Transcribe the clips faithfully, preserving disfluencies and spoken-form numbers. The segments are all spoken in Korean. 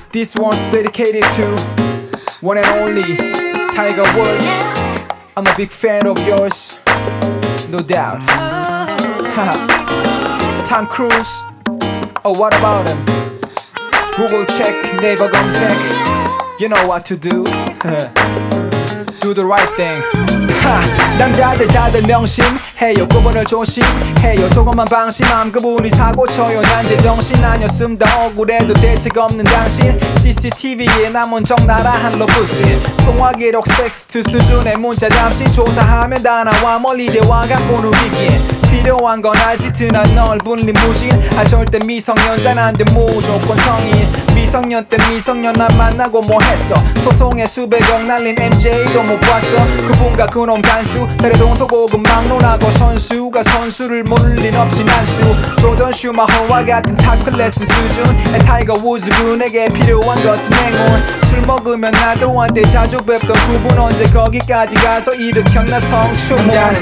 This one's dedicated to one and only Tiger Woods. I'm a big fan of yours, no doubt. Tom Cruise, oh what about him? Google check, 네이버 검색. You know what to do. Do the right thing. 하, 남자들 다들 명심해요. 그분을 조심해요. 조금만 방심함 그분이 사고 쳐요. 난 제정신 아니었음 더 억울해도 대책 없는 당신. 씨씨티비에 남은 적나라한 러브씬. 통화 기록 섹스트 수준의 문자 담신. 조사하면 다 나와 멀리 대화 갖고 누비긴. 필요한 건 알지 난 넓은 리무진. 아 절대 미성년자는 안돼 무조건 성인. 미성년 때 미성년 안 만나고 뭐 했어. 소송에 수백억 날린 엠제이도 못 봤어. 그분과 그놈 간수 잘해동 소고금 막론하고 선수가 선수를 모를 린 없진 않수. 조던 슈마허와 같은 탑 클래스 수준. 에 타이거 우즈 그에게 필요한 것은 행운. 술 먹으면 나도 한때 자주 뵙던 그분 언제 거기까지 가서 일으켰나 성추문. 남자는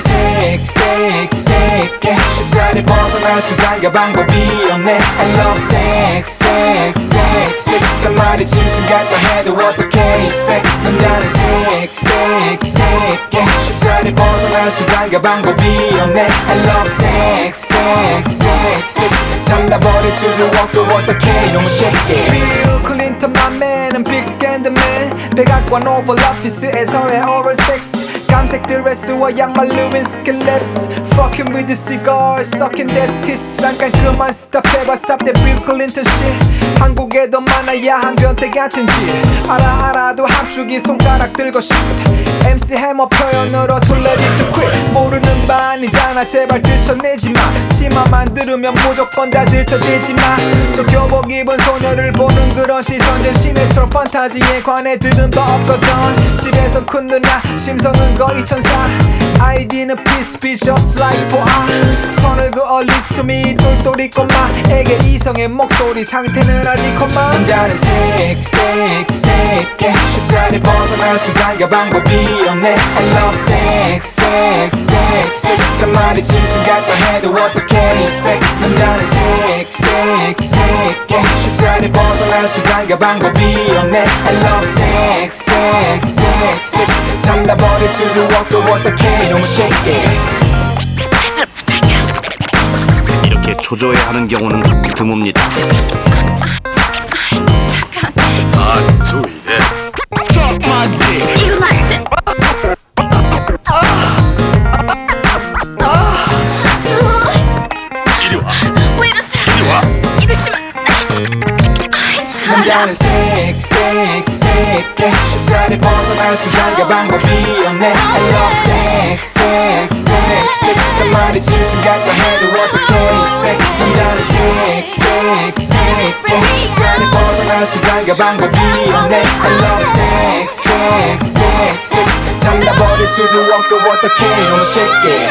섹섹섹섹해 쉽사리 벗어날 수단과 방법이 없네. I love sex sex sex sex 한 마리 짐승 같다 해도 어떻게 respect. 남자는 섹섹섹섹해 쉽사리 벗어날 수단과 방법이 없네. I love sex sex sex sex 잘라버릴 수도 없고 어떻게 이놈 shake it. Bill Clinton my man and big scandal man. 백악관 오val office에서의 oral sex. 감색 드레스와 양말 루빈스키 랩스. Fucking with the cigar sucking that tits. 잠깐 그만 stop 해봐 stop that Bill Clinton shit. 한국에도 많아야 한 변태 같은 짓. 알아 알아도 합주기 손가락 들고 shit. 엠씨 해머 표현으로 too ready to quit. 모르는 바 아니잖아 제발 들춰내지마. 치마만 들으면 무조건 다 들춰대지마. 저 교복 입은 소녀를 보는 그런 시선 전신의처럼 판타지에 관해 들은 바 없거든. 집에서 큰 누나 심성은 거의 천사. 아이디는 peace be just like 보아. 선을 그어 listen to me 똘똘이 꼬마에게 이성의 목소리 상태는 아직 컴마. 남자는 섹섹섹섹해 쉽사리 벗어날 수단과 방법이 없네. I love sex sex sex sex 한 마리 짐승 같다 해도 어떻게 respect. 남자는 섹섹섹섹해 쉽사리 벗어날 수단과 방법이 없네. I love sex sex sex sex 잘라버릴 수도 없고 어떻게 이놈 shake it. 제발 부탁이야. 이렇게 초조해 하는 경우는 드뭅니다. 잠깐. 아, 소이네. 이거 맞지? 이리 와. 왜 이러세요? 이리 와. 이거 심한. 아이 참. 남자는 섹섹섹섹해 쉽사리 벗어날 수단과 방법이 없네. I love sex sex sex sex 한 마리 짐승 같다 해도 어떻게 respect. 남자는 섹섹섹섹해 쉽사리 벗어날 수단과 방법이 없네. I love sex sex sex sex 잘라버릴 수도 없고 어떻게 이놈 shake it.